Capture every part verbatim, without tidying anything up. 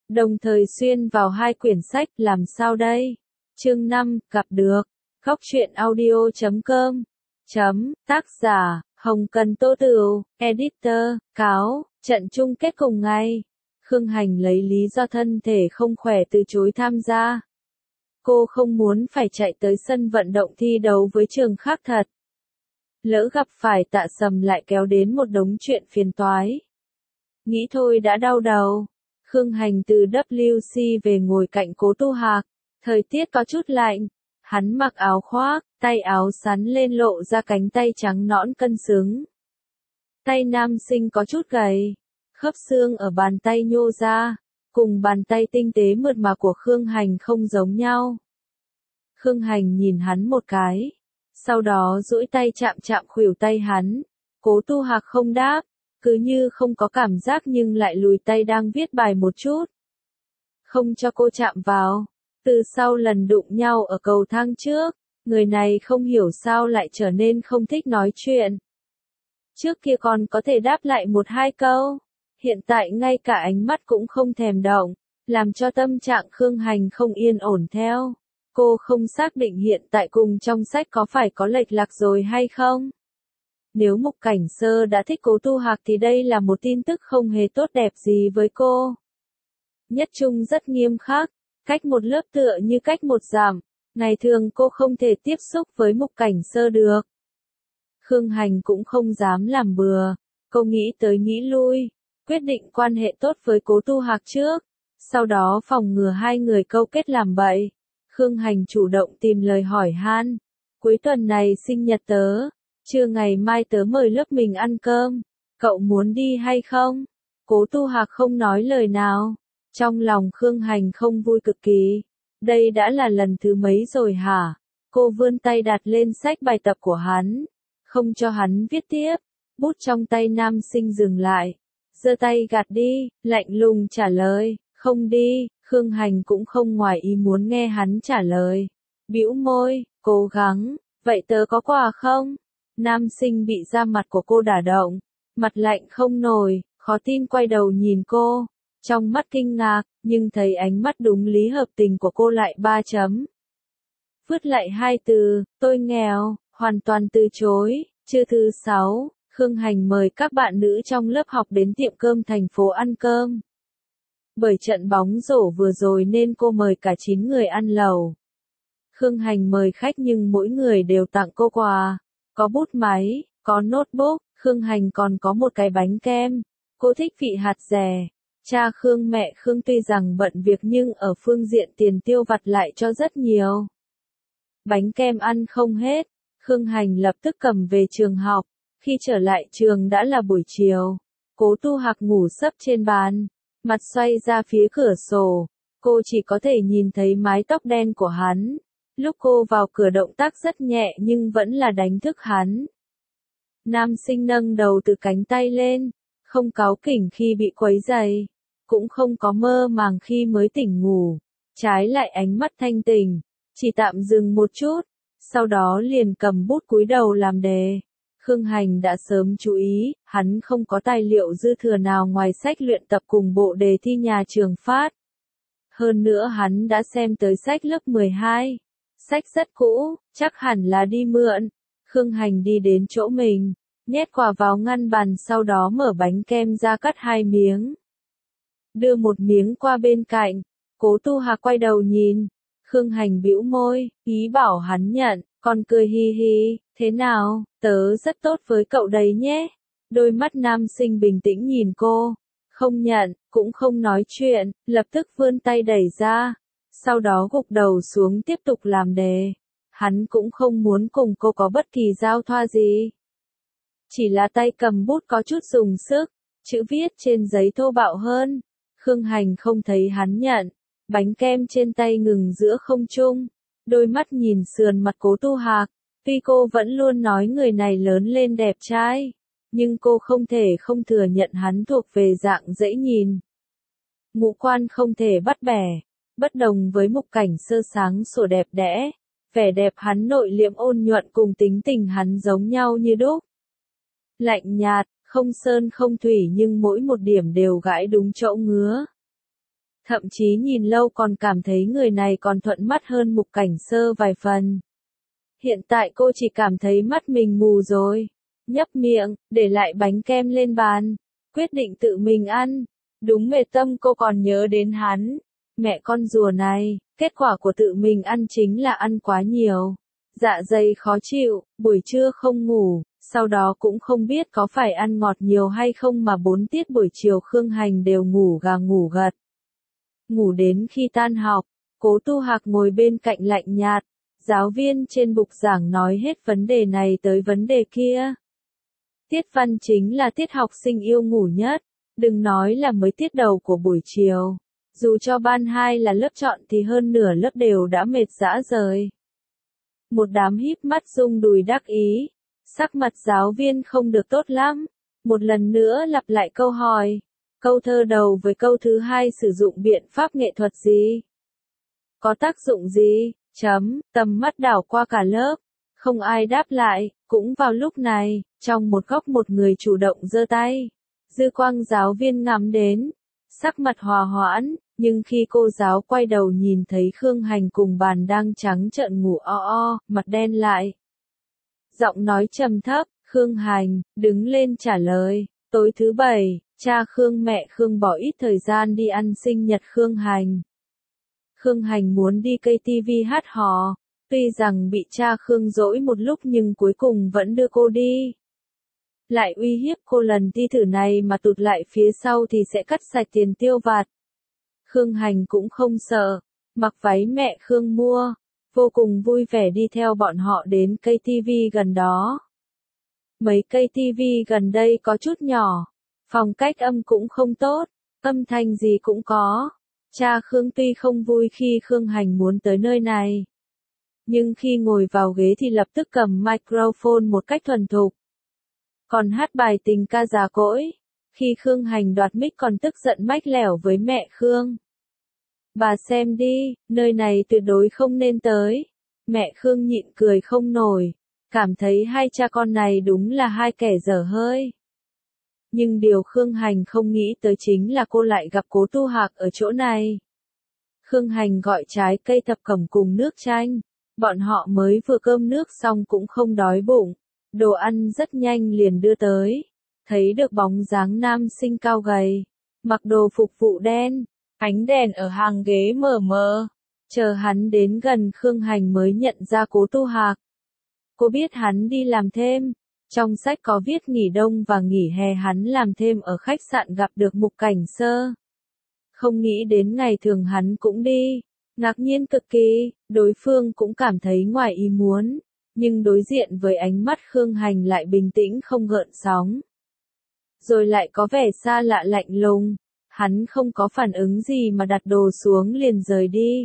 đồng thời xuyên vào hai quyển sách. Làm sao đây? Chương năm, gặp được. Góc truyện audio chấm com. Chấm, tác giả, Hồng Cần Tô Tửu, editor, cáo, trận chung kết cùng ngày. Khương Hành lấy lý do thân thể không khỏe từ chối tham gia. Cô không muốn phải chạy tới sân vận động thi đấu với trường khác thật. Lỡ gặp phải Tạ Sầm lại kéo đến một đống chuyện phiền toái. Nghĩ thôi đã đau đầu. Khương Hành từ W C về ngồi cạnh Cố Tu Hạc. Thời tiết có chút lạnh. Hắn mặc áo khoác, tay áo sắn lên lộ ra cánh tay trắng nõn cân xứng. Tay nam sinh có chút gầy. Khớp xương ở bàn tay nhô ra. Cùng bàn tay tinh tế mượt mà của Khương Hành không giống nhau. Khương Hành nhìn hắn một cái. Sau đó duỗi tay chạm chạm khuỷu tay hắn. Cố Tu Hạc không đáp. Cứ như không có cảm giác nhưng lại lùi tay đang viết bài một chút. Không cho cô chạm vào. Từ sau lần đụng nhau ở cầu thang trước, người này không hiểu sao lại trở nên không thích nói chuyện. Trước kia còn có thể đáp lại một hai câu. Hiện tại ngay cả ánh mắt cũng không thèm động, làm cho tâm trạng Khương Hành không yên ổn theo. Cô không xác định hiện tại cùng trong sách có phải có lệch lạc rồi hay không. Nếu Mục Cảnh Sơ đã thích Cố Tu Hạc thì đây là một tin tức không hề tốt đẹp gì với cô. Nhất Trung rất nghiêm khắc, cách một lớp tựa như cách một dặm. Ngày thường cô không thể tiếp xúc với Mục Cảnh Sơ được. Khương Hành cũng không dám làm bừa. Cô nghĩ tới nghĩ lui, quyết định quan hệ tốt với Cố Tu Hạc trước. Sau đó phòng ngừa hai người câu kết làm bậy. Khương Hành chủ động tìm lời hỏi han. Cuối tuần này sinh nhật tớ. Trưa ngày mai tớ mời lớp mình ăn cơm. Cậu muốn đi hay không? Cố Tu Hạc không nói lời nào. Trong lòng Khương Hành không vui cực kỳ. Đây đã là lần thứ mấy rồi hả? Cô vươn tay đặt lên sách bài tập của hắn. Không cho hắn viết tiếp. Bút trong tay nam sinh dừng lại. Giơ tay gạt đi, lạnh lùng trả lời. Không đi. Khương Hành cũng không ngoài ý muốn nghe hắn trả lời. Bĩu môi, cố gắng. Vậy tớ có quà không? Nam sinh bị da mặt của cô đả động. Mặt lạnh không nổi, khó tin quay đầu nhìn cô. Trong mắt kinh ngạc, nhưng thấy ánh mắt đúng lý hợp tình của cô lại ba chấm. Vứt lại hai từ, tôi nghèo, hoàn toàn từ chối. Trưa thứ sáu, Khương Hành mời các bạn nữ trong lớp học đến tiệm cơm thành phố ăn cơm. Bởi trận bóng rổ vừa rồi nên cô mời cả chín người ăn lẩu. Khương Hành mời khách nhưng mỗi người đều tặng cô quà. Có bút máy, có notebook, Khương Hành còn có một cái bánh kem. Cô thích vị hạt dẻ. Cha Khương mẹ Khương tuy rằng bận việc nhưng ở phương diện tiền tiêu vặt lại cho rất nhiều. Bánh kem ăn không hết, Khương Hành lập tức cầm về trường học. Khi trở lại trường đã là buổi chiều. Cố Tu Hạc ngủ sấp trên bàn, mặt xoay ra phía cửa sổ. Cô chỉ có thể nhìn thấy mái tóc đen của hắn. Lúc cô vào cửa động tác rất nhẹ nhưng vẫn là đánh thức hắn. Nam sinh nâng đầu từ cánh tay lên, không cáu kỉnh khi bị quấy rầy, cũng không có mơ màng khi mới tỉnh ngủ. Trái lại ánh mắt thanh tỉnh, chỉ tạm dừng một chút, sau đó liền cầm bút cúi đầu làm đề. Khương Hành đã sớm chú ý, hắn không có tài liệu dư thừa nào ngoài sách luyện tập cùng bộ đề thi nhà trường phát. Hơn nữa hắn đã xem tới sách lớp mười hai. Sách rất cũ, chắc hẳn là đi mượn. Khương Hành đi đến chỗ mình, nhét quà vào ngăn bàn sau đó mở bánh kem ra cắt hai miếng. Đưa một miếng qua bên cạnh, Cố Tu Hạc quay đầu nhìn. Khương Hành bĩu môi, ý bảo hắn nhận, còn cười hi hi, thế nào, tớ rất tốt với cậu đấy nhé. Đôi mắt nam sinh bình tĩnh nhìn cô, không nhận, cũng không nói chuyện, lập tức vươn tay đẩy ra. Sau đó gục đầu xuống tiếp tục làm đề. Hắn cũng không muốn cùng cô có bất kỳ giao thoa gì. Chỉ là tay cầm bút có chút dùng sức, chữ viết trên giấy thô bạo hơn. Khương Hành không thấy hắn nhận, bánh kem trên tay ngừng giữa không trung. Đôi mắt nhìn sườn mặt Cố Tu Hạc. Tuy cô vẫn luôn nói người này lớn lên đẹp trai, nhưng cô không thể không thừa nhận hắn thuộc về dạng dễ nhìn. Ngũ quan không thể bắt bẻ. Bất đồng với Mục Cảnh Sơ sáng sủa đẹp đẽ, vẻ đẹp hắn nội liễm ôn nhuận cùng tính tình hắn giống nhau như đúc. Lạnh nhạt, không sơn không thủy nhưng mỗi một điểm đều gãi đúng chỗ ngứa. Thậm chí nhìn lâu còn cảm thấy người này còn thuận mắt hơn Mục Cảnh Sơ vài phần. Hiện tại cô chỉ cảm thấy mắt mình mù rồi. Nhấp miệng, để lại bánh kem lên bàn. Quyết định tự mình ăn. Đúng mệt tâm cô còn nhớ đến hắn. Mẹ con rùa này, kết quả của tự mình ăn chính là ăn quá nhiều. Dạ dày khó chịu, buổi trưa không ngủ, sau đó cũng không biết có phải ăn ngọt nhiều hay không mà bốn tiết buổi chiều Khương Hành đều ngủ gà ngủ gật. Ngủ đến khi tan học, Cố Tu Hạc ngồi bên cạnh lạnh nhạt, giáo viên trên bục giảng nói hết vấn đề này tới vấn đề kia. Tiết văn chính là tiết học sinh yêu ngủ nhất, đừng nói là mới tiết đầu của buổi chiều. Dù cho ban hai là lớp chọn thì hơn nửa lớp đều đã mệt rã rời. Một đám híp mắt rung đùi đắc ý. Sắc mặt giáo viên không được tốt lắm. Một lần nữa lặp lại câu hỏi. Câu thơ đầu với câu thứ hai sử dụng biện pháp nghệ thuật gì? Có tác dụng gì? Chấm, tầm mắt đảo qua cả lớp. Không ai đáp lại, cũng vào lúc này, trong một góc một người chủ động giơ tay. Dư quang giáo viên ngắm đến. Sắc mặt hòa hoãn, nhưng khi cô giáo quay đầu nhìn thấy Khương Hành cùng bàn đang trắng trợn ngủ o o, mặt đen lại. Giọng nói trầm thấp, Khương Hành, đứng lên trả lời. Tối thứ bảy, cha Khương mẹ Khương bỏ ít thời gian đi ăn sinh nhật Khương Hành. Khương Hành muốn đi ca tê vê hát hò, tuy rằng bị cha Khương dỗi một lúc nhưng cuối cùng vẫn đưa cô đi. Lại uy hiếp cô lần thi thử này mà tụt lại phía sau thì sẽ cắt sạch tiền tiêu vặt. Khương Hành cũng không sợ, mặc váy mẹ Khương mua, vô cùng vui vẻ đi theo bọn họ đến ca tê vê gần đó. Mấy ca tê vê gần đây có chút nhỏ, phòng cách âm cũng không tốt, âm thanh gì cũng có. Cha Khương tuy không vui khi Khương Hành muốn tới nơi này, nhưng khi ngồi vào ghế thì lập tức cầm microphone một cách thuần thục. Còn hát bài tình ca già cỗi, khi Khương Hành đoạt mic còn tức giận mách lẻo với mẹ Khương. Bà xem đi, nơi này tuyệt đối không nên tới. Mẹ Khương nhịn cười không nổi, cảm thấy hai cha con này đúng là hai kẻ dở hơi. Nhưng điều Khương Hành không nghĩ tới chính là cô lại gặp Cố Tu Hạc ở chỗ này. Khương Hành gọi trái cây thập cẩm cùng nước chanh, bọn họ mới vừa cơm nước xong cũng không đói bụng. Đồ ăn rất nhanh liền đưa tới. Thấy được bóng dáng nam sinh cao gầy, mặc đồ phục vụ đen, ánh đèn ở hàng ghế mờ mờ. Chờ hắn đến gần Khương Hành mới nhận ra Cố Tu Hạc. Cô biết hắn đi làm thêm. Trong sách có viết nghỉ đông và nghỉ hè hắn làm thêm ở khách sạn gặp được Mục Cảnh Sơ. Không nghĩ đến ngày thường hắn cũng đi. Ngạc nhiên cực kỳ, đối phương cũng cảm thấy ngoài ý muốn. Nhưng đối diện với ánh mắt Khương Hành lại bình tĩnh không gợn sóng. Rồi lại có vẻ xa lạ lạnh lùng, hắn không có phản ứng gì mà đặt đồ xuống liền rời đi.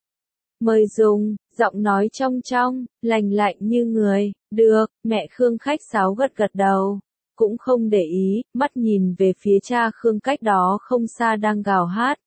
Mời dùng, giọng nói trong trong, lành lạnh như người, được, mẹ Khương khách sáo gật gật đầu, cũng không để ý, mắt nhìn về phía cha Khương cách đó không xa đang gào hát.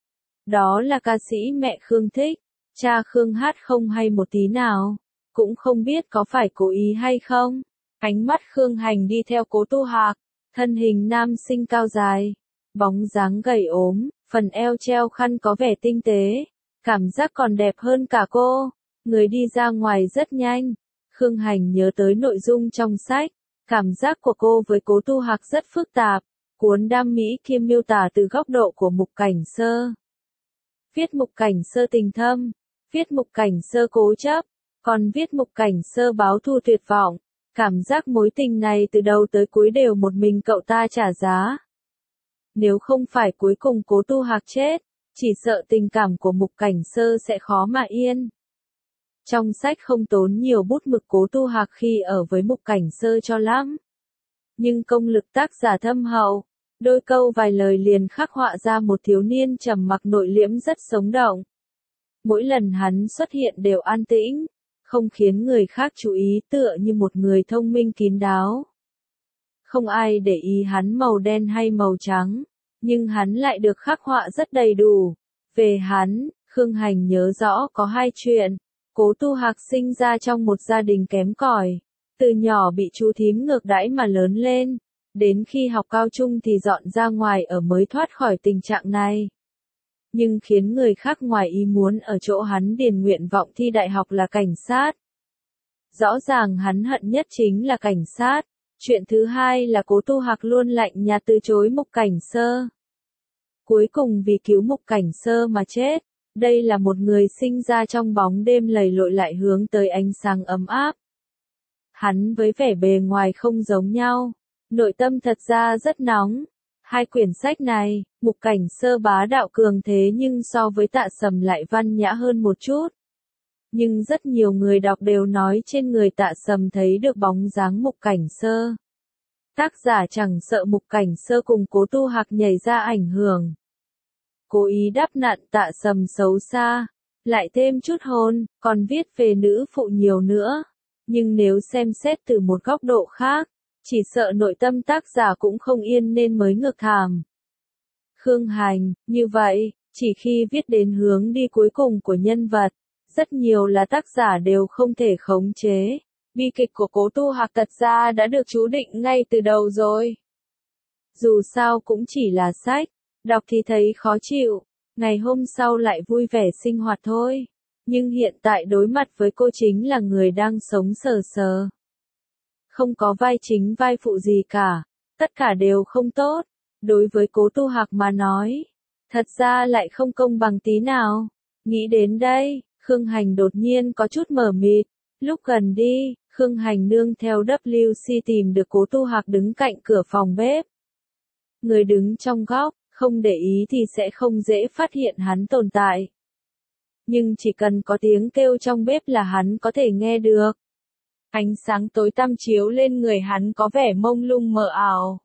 Đó là ca sĩ mẹ Khương thích, cha Khương hát không hay một tí nào. Cũng không biết có phải cố ý hay không. Ánh mắt Khương Hành đi theo Cố Tu Hạc, thân hình nam sinh cao dài, bóng dáng gầy ốm, phần eo treo khăn có vẻ tinh tế, cảm giác còn đẹp hơn cả cô. Người đi ra ngoài rất nhanh. Khương Hành nhớ tới nội dung trong sách, cảm giác của cô với Cố Tu Hạc rất phức tạp. Cuốn Đam Mỹ kia miêu tả từ góc độ của Mục Cảnh Sơ. Viết Mục Cảnh Sơ tình thâm, viết Mục Cảnh Sơ cố chấp. Còn viết Mục Cảnh Sơ báo thù tuyệt vọng, cảm giác mối tình này từ đầu tới cuối đều một mình cậu ta trả giá. Nếu không phải cuối cùng Cố Tu Hạc chết, chỉ sợ tình cảm của Mục Cảnh Sơ sẽ khó mà yên. Trong sách không tốn nhiều bút mực Cố Tu Hạc khi ở với Mục Cảnh Sơ cho lắm. Nhưng công lực tác giả thâm hậu, đôi câu vài lời liền khắc họa ra một thiếu niên trầm mặc nội liễm rất sống động. Mỗi lần hắn xuất hiện đều an tĩnh, không khiến người khác chú ý, tựa như một người thông minh kín đáo. Không ai để ý hắn màu đen hay màu trắng, nhưng hắn lại được khắc họa rất đầy đủ. Về hắn, Khương Hành nhớ rõ có hai chuyện. Cố Tu Hạc sinh ra trong một gia đình kém cỏi, từ nhỏ bị chú thím ngược đãi mà lớn lên, đến khi học cao trung thì dọn ra ngoài ở mới thoát khỏi tình trạng này. nhưng khiến người khác ngoài ý muốn ở chỗ hắn điền nguyện vọng thi đại học là cảnh sát. Rõ ràng hắn hận nhất chính là cảnh sát. Chuyện thứ hai là Cố Tu Hạc luôn lạnh nhạt từ chối Mục Cảnh Sơ. Cuối cùng vì cứu Mục Cảnh Sơ mà chết. Đây là một người sinh ra trong bóng đêm lầy lội lại hướng tới ánh sáng ấm áp. Hắn với vẻ bề ngoài không giống nhau, nội tâm thật ra rất nóng. Hai quyển sách này, Mục Cảnh Sơ bá đạo cường thế nhưng so với Tạ Sầm lại văn nhã hơn một chút. Nhưng rất nhiều người đọc đều nói trên người Tạ Sầm thấy được bóng dáng Mục Cảnh Sơ. Tác giả chẳng sợ Mục Cảnh Sơ cùng Cố Tu Hạc nhảy ra ảnh hưởng. Cố ý đáp nặn Tạ Sầm xấu xa, lại thêm chút hôn, còn viết về nữ phụ nhiều nữa. Nhưng nếu xem xét từ một góc độ khác, chỉ sợ nội tâm tác giả cũng không yên nên mới ngược thảm. Khương Hành, như vậy, chỉ khi viết đến hướng đi cuối cùng của nhân vật, rất nhiều là tác giả đều không thể khống chế. Bi kịch của Cố Tu Hạc thật ra đã được chú định ngay từ đầu rồi. Dù sao cũng chỉ là sách, đọc thì thấy khó chịu, ngày hôm sau lại vui vẻ sinh hoạt thôi. Nhưng hiện tại đối mặt với cô chính là người đang sống sờ sờ. Không có vai chính vai phụ gì cả, tất cả đều không tốt. Đối với Cố Tu Hạc mà nói, thật ra lại không công bằng tí nào. Nghĩ đến đây, Khương Hành đột nhiên có chút mờ mịt. Lúc gần đi, Khương Hành nương theo W C tìm được Cố Tu Hạc đứng cạnh cửa phòng bếp. Người đứng trong góc, không để ý thì sẽ không dễ phát hiện hắn tồn tại. Nhưng chỉ cần có tiếng kêu trong bếp là hắn có thể nghe được. Ánh sáng tối tăm chiếu lên người hắn có vẻ mông lung mờ ảo.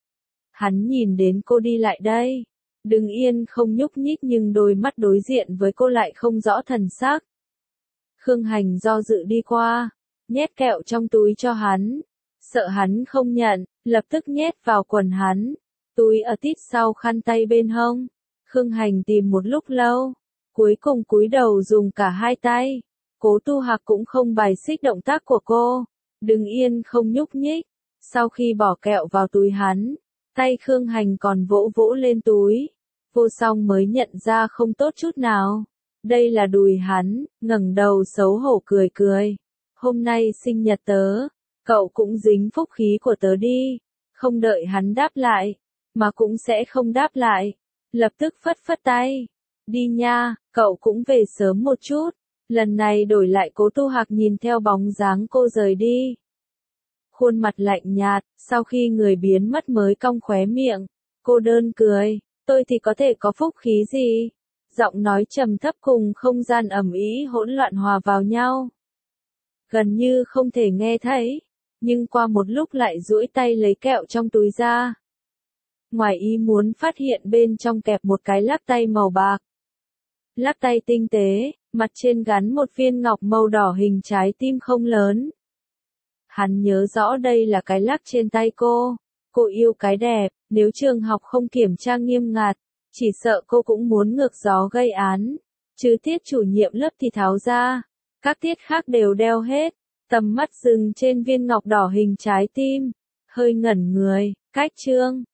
Hắn nhìn đến cô đi lại đây. Đứng yên không nhúc nhích nhưng đôi mắt đối diện với cô lại không rõ thần sắc. Khương Hành do dự đi qua, nhét kẹo trong túi cho hắn. Sợ hắn không nhận, lập tức nhét vào quần hắn. Túi ở tít sau khăn tay bên hông. Khương Hành tìm một lúc lâu. Cuối cùng cúi đầu dùng cả hai tay. Cố Tu Hạc cũng không bài xích động tác của cô. Đứng yên không nhúc nhích. Sau khi bỏ kẹo vào túi hắn, tay Khương Hành còn vỗ vỗ lên túi. Vô song mới nhận ra không tốt chút nào. Đây là đùi hắn, ngẩng đầu xấu hổ cười cười. Hôm nay sinh nhật tớ, cậu cũng dính phúc khí của tớ đi. Không đợi hắn đáp lại, mà cũng sẽ không đáp lại. Lập tức phất phất tay. Đi nha, cậu cũng về sớm một chút. Lần này đổi lại Cố Tu Hạc nhìn theo bóng dáng cô rời đi. Khuôn mặt lạnh nhạt, sau khi người biến mất mới cong khóe miệng. Cô đơn cười, tôi thì có thể có phúc khí gì? Giọng nói trầm thấp cùng không gian ầm ĩ hỗn loạn hòa vào nhau. Gần như không thể nghe thấy, nhưng qua một lúc lại duỗi tay lấy kẹo trong túi ra. Ngoài ý muốn phát hiện bên trong kẹp một cái lắc tay màu bạc. Lắc tay tinh tế, mặt trên gắn một viên ngọc màu đỏ hình trái tim không lớn. Hắn nhớ rõ đây là cái lắc trên tay cô. Cô yêu cái đẹp, nếu trường học không kiểm tra nghiêm ngặt, chỉ sợ cô cũng muốn ngược gió gây án. Chứ tiết chủ nhiệm lớp thì tháo ra, các tiết khác đều đeo hết. Tầm mắt dừng trên viên ngọc đỏ hình trái tim, hơi ngẩn người, cách chương.